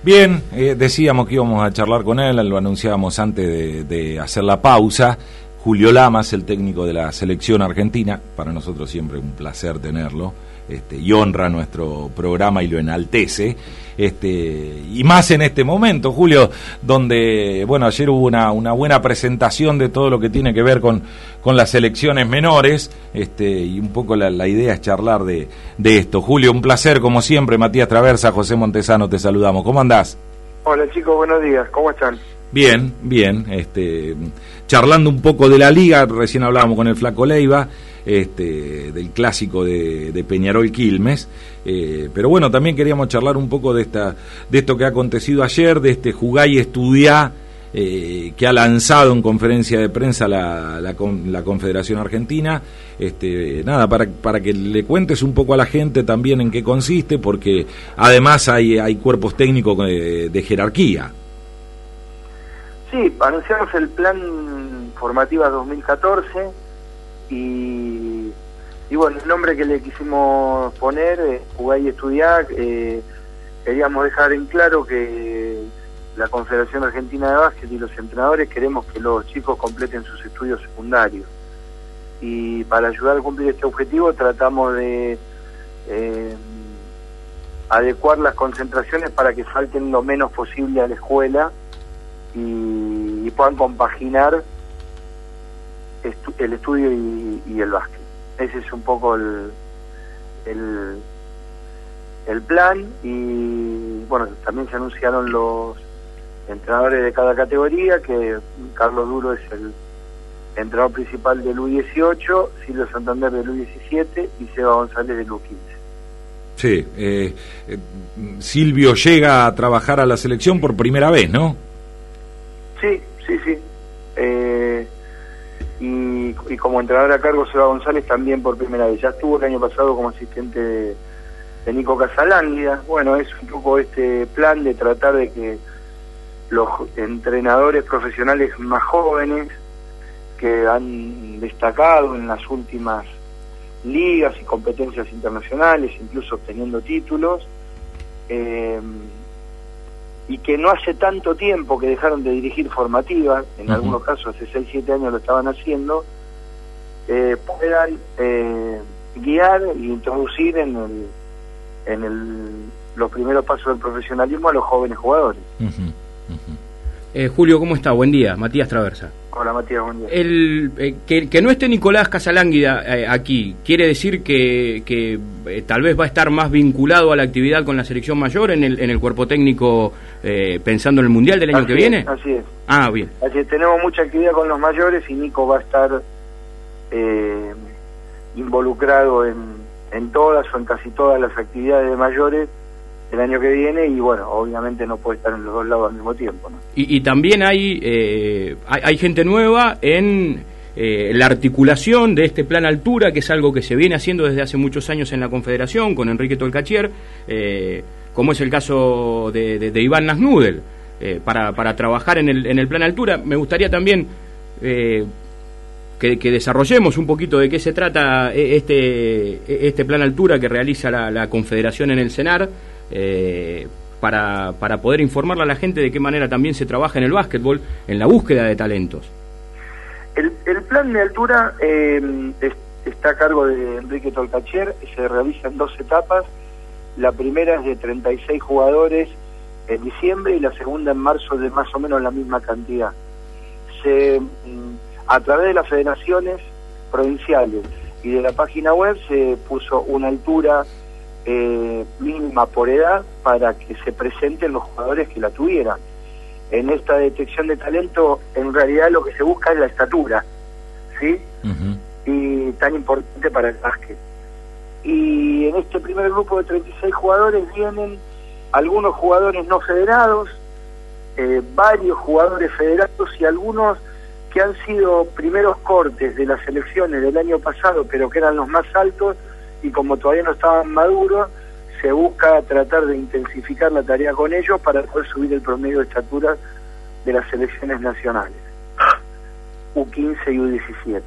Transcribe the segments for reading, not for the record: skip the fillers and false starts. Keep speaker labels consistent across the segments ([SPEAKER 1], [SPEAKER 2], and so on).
[SPEAKER 1] Bien, decíamos que íbamos a charlar con él, lo anunciábamos antes de hacer la pausa. Julio Lamas, el técnico de la selección argentina, para nosotros siempre un placer tenerlo, y honra nuestro programa y lo enaltece, y más en este momento, Julio, donde, bueno, ayer hubo una buena presentación de todo lo que tiene que ver con las selecciones menores, y un poco la idea es charlar de esto. Julio, un placer como siempre. Matías Traversa, José Montesano, te saludamos. ¿Cómo andás?
[SPEAKER 2] Hola chicos, buenos días, ¿cómo están?
[SPEAKER 1] Bien, bien, charlando un poco de la liga, recién hablábamos con el Flaco Leiva, del clásico de Peñarol Quilmes, pero bueno, también queríamos charlar un poco de esto que ha acontecido ayer, de este Jugá y Estudiá, que ha lanzado en conferencia de prensa la Confederación Argentina, nada, para que le cuentes un poco a la gente también en qué consiste, porque además hay cuerpos técnicos de jerarquía.
[SPEAKER 2] Sí, anunciamos el plan Formativa 2014 y bueno, el nombre que le quisimos poner es Jugar y Estudiar. Queríamos dejar en claro que la Confederación Argentina de Básquet y los entrenadores queremos que los chicos completen sus estudios secundarios, y para ayudar a cumplir este objetivo tratamos de adecuar las concentraciones para que falten lo menos posible a la escuela y puedan compaginar el estudio y el básquet. Ese es un poco el plan. Y bueno, también se anunciaron los entrenadores de cada categoría, que Carlos Duro es el entrenador principal del U18, Silvio Santander del U17 y Seba González del U15.
[SPEAKER 1] Sí, Silvio llega a trabajar a la selección por primera vez, ¿no?
[SPEAKER 2] Sí. Y como entrenador a cargo Seba González también por primera vez. Ya estuvo el año pasado como asistente de Nico Casalánguida. Bueno, es un poco este plan de tratar de que los entrenadores profesionales más jóvenes que han destacado en las últimas ligas y competencias internacionales, incluso obteniendo títulos, y que no hace tanto tiempo que dejaron de dirigir formativas, en algunos casos hace 6-7 años lo estaban haciendo, puedan guiar e introducir en los primeros pasos del profesionalismo a los jóvenes jugadores.
[SPEAKER 3] Julio, ¿cómo está? Buen día, Matías Traversa.
[SPEAKER 2] Hola Matías, buen día.
[SPEAKER 3] Que no esté Nicolás Casalánguida aquí, ¿quiere decir que tal vez va a estar más vinculado a la actividad con la selección mayor en el cuerpo técnico, pensando en el Mundial del año que viene?
[SPEAKER 2] Así es.
[SPEAKER 3] Ah, bien.
[SPEAKER 2] Así es, tenemos mucha actividad con los mayores y Nico va a estar involucrado en todas o en casi todas las actividades de mayores el año que viene, y bueno, obviamente no puede estar en los dos lados al mismo tiempo, ¿no?
[SPEAKER 3] Y también hay gente nueva en la articulación de este plan altura, que es algo que se viene haciendo desde hace muchos años en la Confederación con Enrique Tolcachier, como es el caso de Iván Nasnudel, para trabajar en el plan altura. Me gustaría también que desarrollemos un poquito de qué se trata este plan altura que realiza la Confederación en el CENAR, para poder informarle a la gente de qué manera también se trabaja en el básquetbol, en la búsqueda de talentos.
[SPEAKER 2] El plan de altura está a cargo de Enrique Tolcachier, se realiza en 2 etapas. La primera es de 36 jugadores en diciembre y la segunda en marzo, de más o menos la misma cantidad. A través de las federaciones provinciales y de la página web se puso una altura mínima por edad para que se presenten los jugadores que la tuvieran. En esta detección de talento, en realidad lo que se busca es la estatura, ¿sí? Y tan importante para el básquet. Y en este primer grupo de 36 jugadores vienen algunos jugadores no federados, varios jugadores federados y algunos que han sido primeros cortes de las selecciones del año pasado, pero que eran los más altos, y como todavía no estaban maduros, se busca tratar de intensificar la tarea con ellos para poder subir el promedio de estatura de las selecciones nacionales, U15 y U17.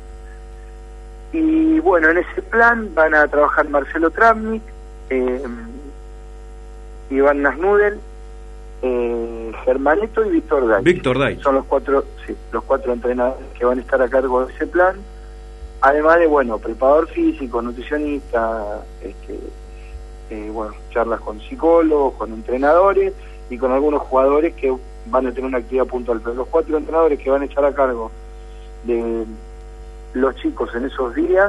[SPEAKER 2] Y bueno, en ese plan van a trabajar Marcelo Travnik, Iván Nasnudel, Germaneto y Víctor Day.
[SPEAKER 3] Víctor Day.
[SPEAKER 2] Son los cuatro entrenadores que van a estar a cargo de ese plan. Además de, preparador físico, nutricionista, charlas con psicólogos, con entrenadores y con algunos jugadores que van a tener una actividad puntual. Pero los 4 entrenadores que van a estar a cargo de los chicos en esos días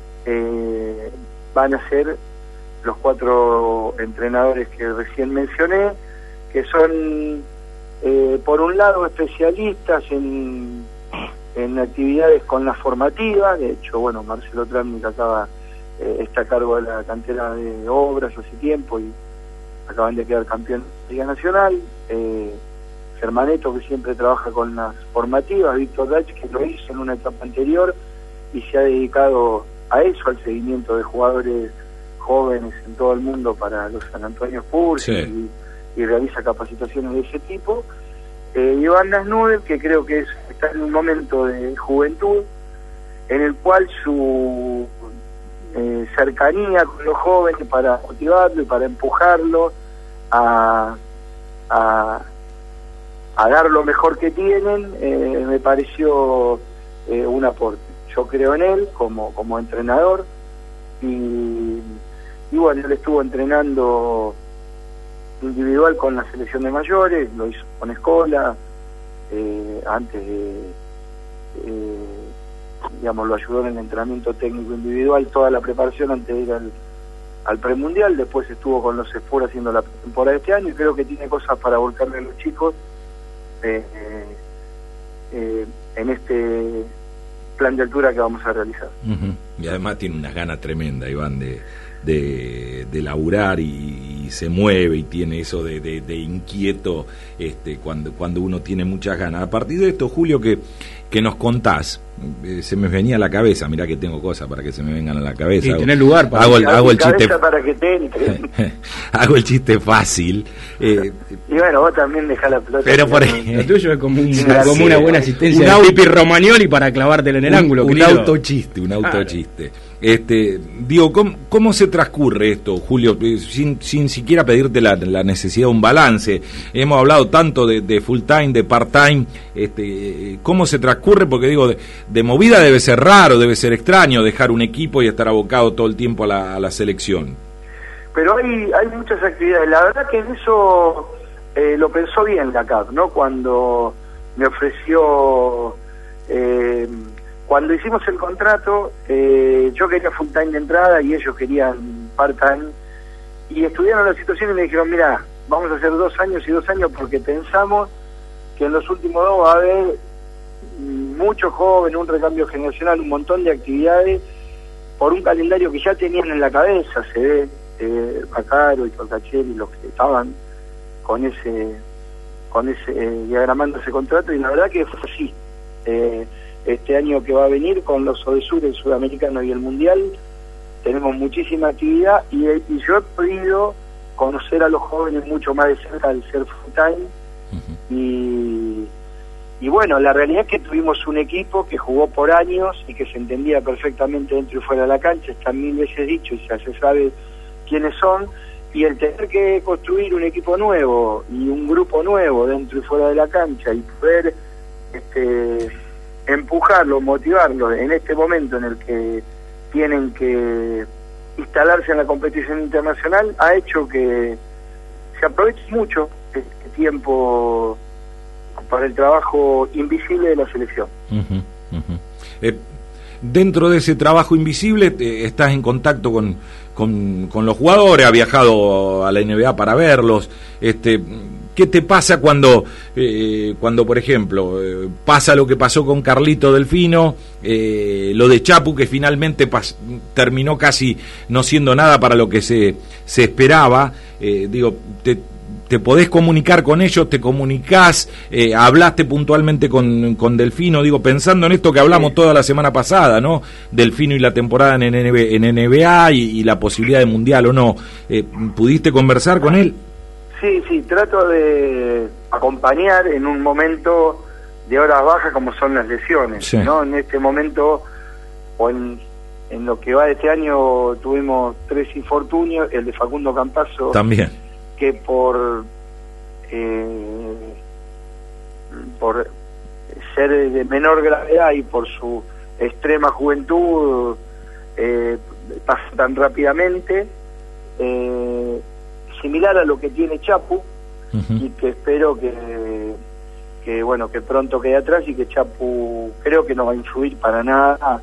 [SPEAKER 2] van a ser los 4 entrenadores que recién mencioné, que son, por un lado, especialistas en actividades con la formativa. De hecho, Marcelo Tramnik está a cargo de la cantera de Obras hace tiempo y acaban de quedar campeón de la Liga Nacional. Germaneto, que siempre trabaja con las formativas. Víctor Dach, que lo hizo en una etapa anterior y se ha dedicado a eso, al seguimiento de jugadores jóvenes en todo el mundo para los San Antonio Spurs, sí, y realiza capacitaciones de ese tipo. Iván Nasnudel, que creo que está en un momento de juventud en el cual su cercanía con los jóvenes para motivarlo y para empujarlo a dar lo mejor que tienen, me pareció un aporte. Yo creo en él como entrenador y él estuvo entrenando individual con la selección de mayores, lo hizo con Escola, antes lo ayudó en el entrenamiento técnico individual, toda la preparación antes de ir al premundial. Después estuvo con los Spurs haciendo la temporada de este año y creo que tiene cosas para volcarle a los chicos en este plan de altura que vamos a realizar.
[SPEAKER 1] Y además tiene unas ganas tremendas, Iván, de laburar y se mueve y tiene eso de inquieto cuando uno tiene muchas ganas. A partir de esto, Julio, que nos contás, se me venía a la cabeza, mirá que tengo cosas para que se me vengan a la cabeza.
[SPEAKER 3] Y tenés lugar para
[SPEAKER 1] hago el chiste
[SPEAKER 2] para que te entre.
[SPEAKER 1] Hago el chiste fácil.
[SPEAKER 2] Y vos también dejá la pelota.
[SPEAKER 1] Pero por
[SPEAKER 3] lo tuyo es como una buena asistencia de Pipi Romagnoli para clavártela en el ángulo.
[SPEAKER 1] Un autochiste. Digo, ¿cómo se transcurre esto, Julio? Sin siquiera pedirte la necesidad de un balance. Hemos hablado tanto de full time, de part time. ¿Cómo se transcurre? Porque digo, de movida debe ser raro, debe ser extraño dejar un equipo y estar abocado todo el tiempo a la selección.
[SPEAKER 2] Pero hay muchas actividades. La verdad que en eso lo pensó bien la CAP, ¿no? Cuando me ofreció... Cuando hicimos el contrato, yo quería full time de entrada y ellos querían part time, y estudiaron la situación y me dijeron, mira, vamos a hacer 2 años y 2 años porque pensamos que en los últimos 2 va a haber muchos jóvenes, un recambio generacional, un montón de actividades por un calendario que ya tenían en la cabeza. Se ve Bacaro y Torcachel y los que estaban con ese diagramando ese contrato, y la verdad que fue así. Este año que va a venir con los ODESUR, el Sudamericano y el Mundial, tenemos muchísima actividad y yo he podido conocer a los jóvenes mucho más de cerca al ser full time. Y la realidad es que tuvimos un equipo que jugó por años y que se entendía perfectamente dentro y fuera de la cancha. Está 1000 veces dicho y ya se sabe quiénes son, y el tener que construir un equipo nuevo y un grupo nuevo dentro y fuera de la cancha y poder empujarlo, motivarlo en este momento en el que tienen que instalarse en la competición internacional, ha hecho que se aproveche mucho este tiempo para el trabajo invisible de la selección.
[SPEAKER 1] Dentro de ese trabajo invisible estás en contacto con los jugadores, has viajado a la NBA para verlos. ¿Qué te pasa cuando por ejemplo, pasa lo que pasó con Carlito Delfino, lo de Chapu, que finalmente terminó casi no siendo nada para lo que se esperaba? ¿Te podés comunicar con ellos? ¿Te comunicás? ¿Hablaste puntualmente con Delfino? Digo, pensando en esto que hablamos toda la semana pasada, ¿no? Delfino y la temporada en NBA y la posibilidad de mundial o no. ¿Pudiste conversar con él?
[SPEAKER 2] Sí, trato de acompañar en un momento de horas bajas como son las lesiones, sí, ¿no? En este momento, o en lo que va de este año, tuvimos 3 infortunios, el de Facundo Campazzo,
[SPEAKER 1] también,
[SPEAKER 2] que por por ser de menor gravedad y por su extrema juventud pasa tan rápidamente, similar a lo que tiene Chapu, y que espero que bueno, que pronto quede atrás, y que Chapu creo que no va a influir para nada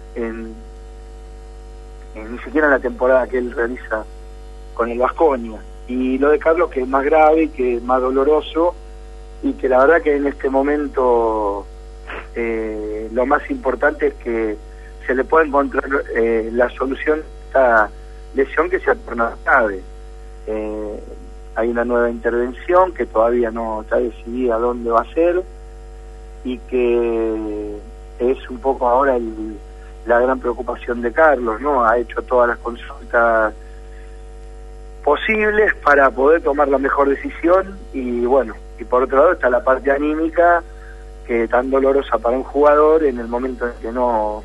[SPEAKER 2] ni siquiera en la temporada que él realiza con el Baskonia. Y lo de Carlos, que es más grave, que es más doloroso, y que la verdad que en este momento lo más importante es que se le pueda encontrar la solución a esta lesión que se ha tornado grave. Hay una nueva intervención que todavía no está decidida dónde va a ser, y que es un poco ahora la gran preocupación de Carlos, ¿no? Ha hecho todas las consultas posibles para poder tomar la mejor decisión, y bueno, y por otro lado está la parte anímica, que tan dolorosa para un jugador en el momento en que no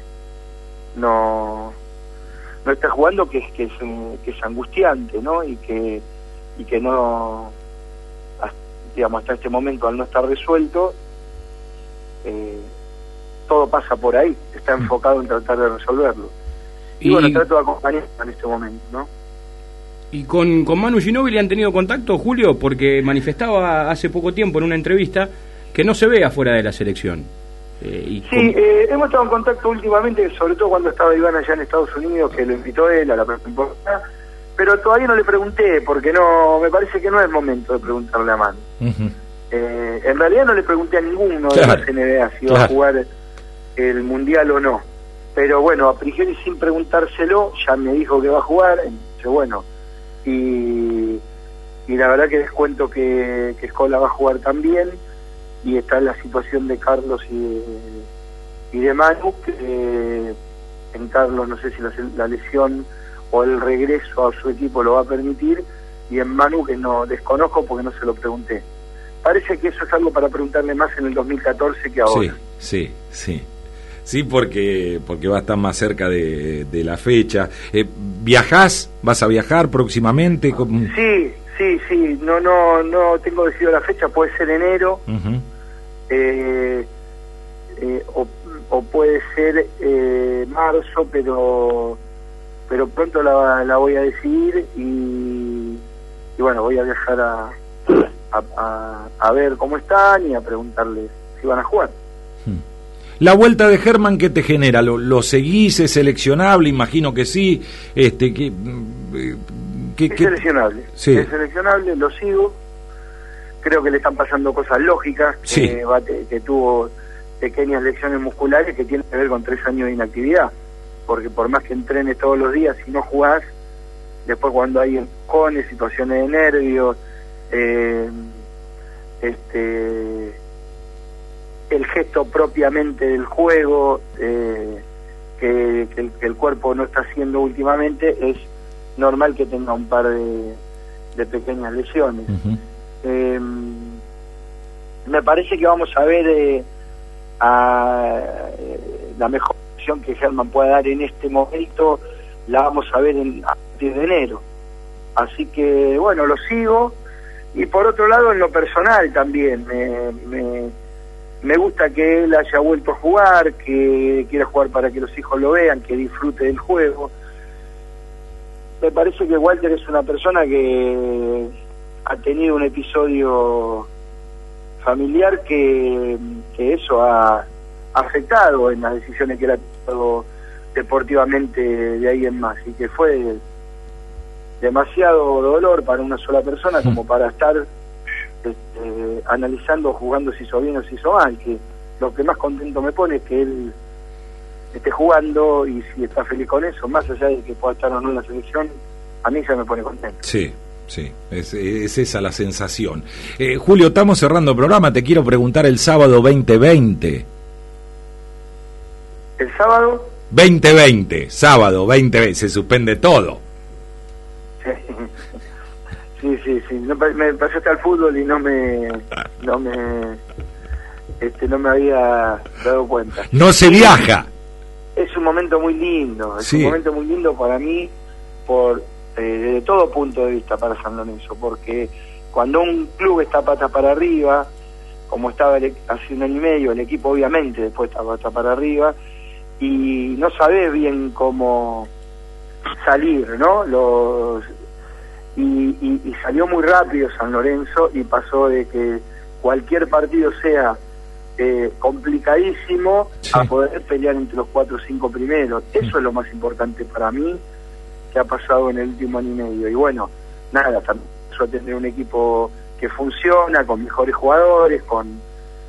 [SPEAKER 2] está jugando, que es angustiante, ¿no? Y que no, digamos, hasta este momento, al no estar resuelto, todo pasa por ahí, está enfocado en tratar de resolverlo. Y bueno, trato de acompañarlo en este momento, ¿no?
[SPEAKER 3] ¿Y con Manu Ginóbili han tenido contacto, Julio? Porque manifestaba hace poco tiempo en una entrevista que no se ve afuera de la selección.
[SPEAKER 2] Hemos estado en contacto últimamente, sobre todo cuando estaba Iván allá en Estados Unidos, que lo invitó él a la pretemporada, pero todavía no le pregunté, porque no, me parece que no es el momento de preguntarle a Manu. En realidad no le pregunté a ninguno de la NBA si iba a jugar el Mundial o no, pero bueno, a priori sin preguntárselo ya me dijo que va a jugar, entonces bueno, y la verdad que les cuento que Escola va a jugar también, y está en la situación de Carlos y de Manu, que en Carlos no sé si la lesión o el regreso a su equipo lo va a permitir, y en Manu que no desconozco porque no se lo pregunté. Parece que eso es algo para preguntarle más en el 2014 que ahora.
[SPEAKER 1] Sí, porque va a estar más cerca de la fecha. ¿Viajás? ¿Vas a viajar próximamente?
[SPEAKER 2] Sí, no tengo decidido la fecha, puede ser enero, o puede ser marzo, pero pronto la voy a decidir, y bueno, voy a viajar a ver cómo están y a preguntarles si van a jugar.
[SPEAKER 1] La vuelta de Germán, ¿qué te genera? ¿Lo seguís? ¿Es seleccionable? Imagino que sí.
[SPEAKER 2] Es seleccionable. Sí. Es seleccionable, lo sigo. Creo que le están pasando cosas lógicas,
[SPEAKER 1] sí.
[SPEAKER 2] Que tuvo pequeñas lesiones musculares que tienen que ver con 3 años de inactividad. Porque por más que entrenes todos los días, si no jugás, después cuando hay empujones, situaciones de nervios, el gesto propiamente del juego que el cuerpo no está haciendo últimamente, es normal que tenga un par de pequeñas lesiones. Me parece que vamos a ver la mejor opción que Germán pueda dar en este momento, la vamos a ver a partir de enero. Así que bueno, lo sigo. Y por otro lado, en lo personal también me gusta que él haya vuelto a jugar, que quiera jugar para que los hijos lo vean, que disfrute del juego. Me parece que Walter es una persona que ha tenido un episodio familiar que eso ha afectado en las decisiones que él ha tomado deportivamente de ahí en más, y que fue demasiado dolor para una sola persona como para estar analizando, jugando si hizo bien o si hizo mal. Que lo que más contento me pone es que él esté jugando, y si está feliz con eso, más allá de que pueda estar o no en la selección, a mí ya me pone contento.
[SPEAKER 1] Sí, es esa la sensación. Julio, estamos cerrando el programa, te quiero preguntar el sábado 2020.
[SPEAKER 2] ¿El sábado?
[SPEAKER 1] 2020, sábado 2020, se suspende todo.
[SPEAKER 2] Sí, me pasaste al fútbol y no me había dado cuenta.
[SPEAKER 1] No se viaja.
[SPEAKER 2] Es un momento muy lindo, un momento muy lindo para mí, desde todo punto de vista para San Lorenzo, porque cuando un club está patas para arriba, como estaba hace un año y medio, el equipo obviamente después estaba para arriba, y no sabés bien cómo salir, ¿no? Y salió muy rápido San Lorenzo, y pasó de que cualquier partido sea complicadísimo, sí, a poder pelear entre los 4 o 5 primeros. Eso es lo más importante para mí que ha pasado en el último año y medio. Y bueno, nada, también eso, tener un equipo que funciona, con mejores jugadores, con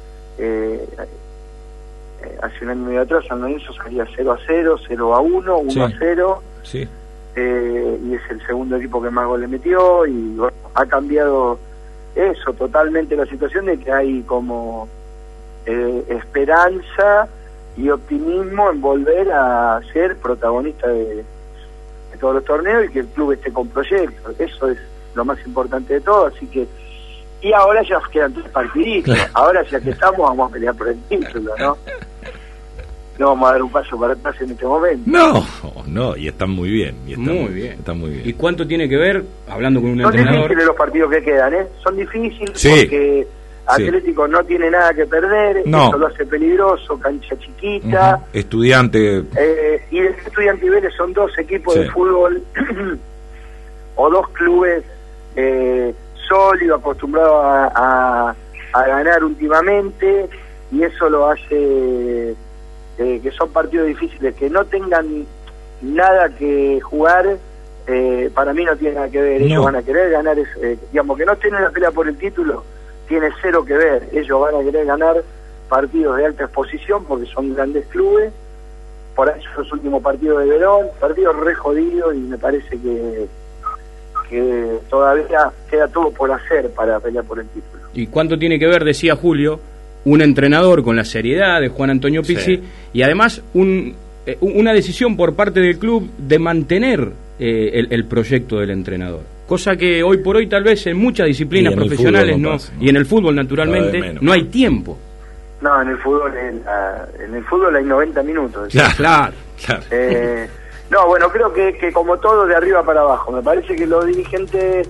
[SPEAKER 2] hace un año y medio atrás San Lorenzo salía 0-0, 0-1, 1-0,
[SPEAKER 1] sí, sí.
[SPEAKER 2] Y es el segundo equipo que más goles metió, y bueno, ha cambiado eso totalmente la situación, de que hay como esperanza y optimismo en volver a ser protagonista de todos los torneos, y que el club esté con proyectos. Eso es lo más importante de todo. Así que, y ahora ya quedan 3 partiditos, claro. Ahora ya que estamos, vamos a pelear por el título, ¿no? No vamos a dar un paso para atrás en este momento.
[SPEAKER 1] No, y están muy bien.
[SPEAKER 3] Muy bien.
[SPEAKER 1] Están muy bien.
[SPEAKER 3] ¿Y cuánto tiene que ver, hablando con un entrenador?
[SPEAKER 2] Son difíciles los partidos que quedan, ¿eh? Son difíciles,
[SPEAKER 1] sí,
[SPEAKER 2] porque Atlético no tiene nada que perder,
[SPEAKER 1] no.
[SPEAKER 2] Eso lo hace peligroso, cancha chiquita.
[SPEAKER 1] Estudiante.
[SPEAKER 2] Y el Estudiante y Vélez son 2 equipos, sí, de fútbol, o 2 clubes sólidos, acostumbrados a ganar últimamente, y eso lo hace que son partidos difíciles, que no tengan nada que jugar. Para mí no tiene nada que ver. Ellos van a querer ganar, digamos, que no estén en la pelea por el título, tiene 0 que ver. Ellos van a querer ganar partidos de alta exposición, porque son grandes clubes. Por eso los últimos partidos de Verón, partidos re jodidos, y me parece que todavía queda todo por hacer para pelear por el título.
[SPEAKER 3] ¿Y cuánto tiene que ver, decía Julio, un entrenador con la seriedad de Juan Antonio Pizzi, sí, y además una decisión por parte del club de mantener el proyecto del entrenador? Cosa que hoy por hoy tal vez en muchas disciplinas profesionales no pasa, ¿no? Y en el fútbol naturalmente no hay tiempo.
[SPEAKER 2] No, en el fútbol hay 90 minutos.
[SPEAKER 3] Claro.
[SPEAKER 2] No, bueno, creo que como todo, de arriba para abajo. Me parece que los dirigentes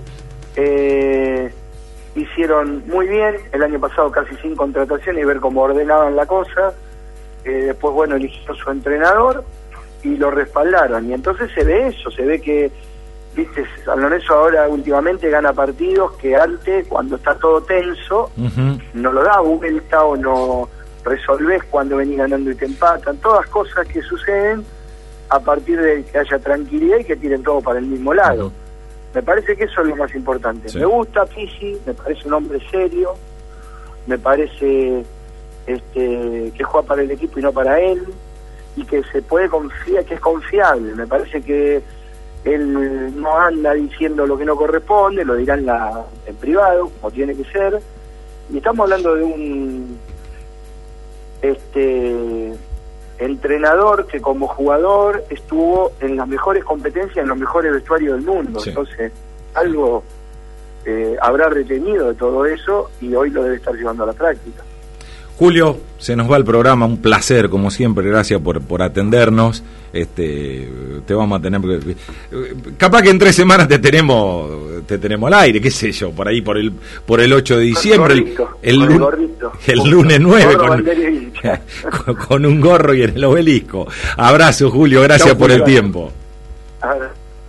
[SPEAKER 2] hicieron muy bien el año pasado, casi sin contratación, y ver cómo ordenaban la cosa. Después, bueno, eligió su entrenador y lo respaldaron, y entonces se ve eso, se ve que, viste, San Lorenzo ahora últimamente gana partidos que antes, cuando está todo tenso, no lo da vuelta, o no resolvés cuando venís ganando y te empatan. Todas cosas que suceden a partir de que haya tranquilidad y que tiren todo para el mismo lado. Me parece que eso es lo más importante. Sí. Me gusta Pizzi, me parece un hombre serio, me parece que juega para el equipo y no para él, y que se puede confiar, que es confiable. Me parece que él no anda diciendo lo que no corresponde, lo dirá en privado, como tiene que ser. Y estamos hablando de un entrenador que como jugador estuvo en las mejores competencias, en los mejores vestuarios del mundo. Sí. Entonces, algo habrá retenido de todo eso, y hoy lo debe estar llevando a la práctica.
[SPEAKER 1] Julio, se nos va el programa, un placer como siempre, gracias por atendernos. Te vamos a tener, capaz que en 3 semanas te tenemos al aire, qué sé yo, por ahí por el 8 de diciembre, el lunes 9 con un gorro y en el obelisco. Abrazo, Julio, gracias por el tiempo.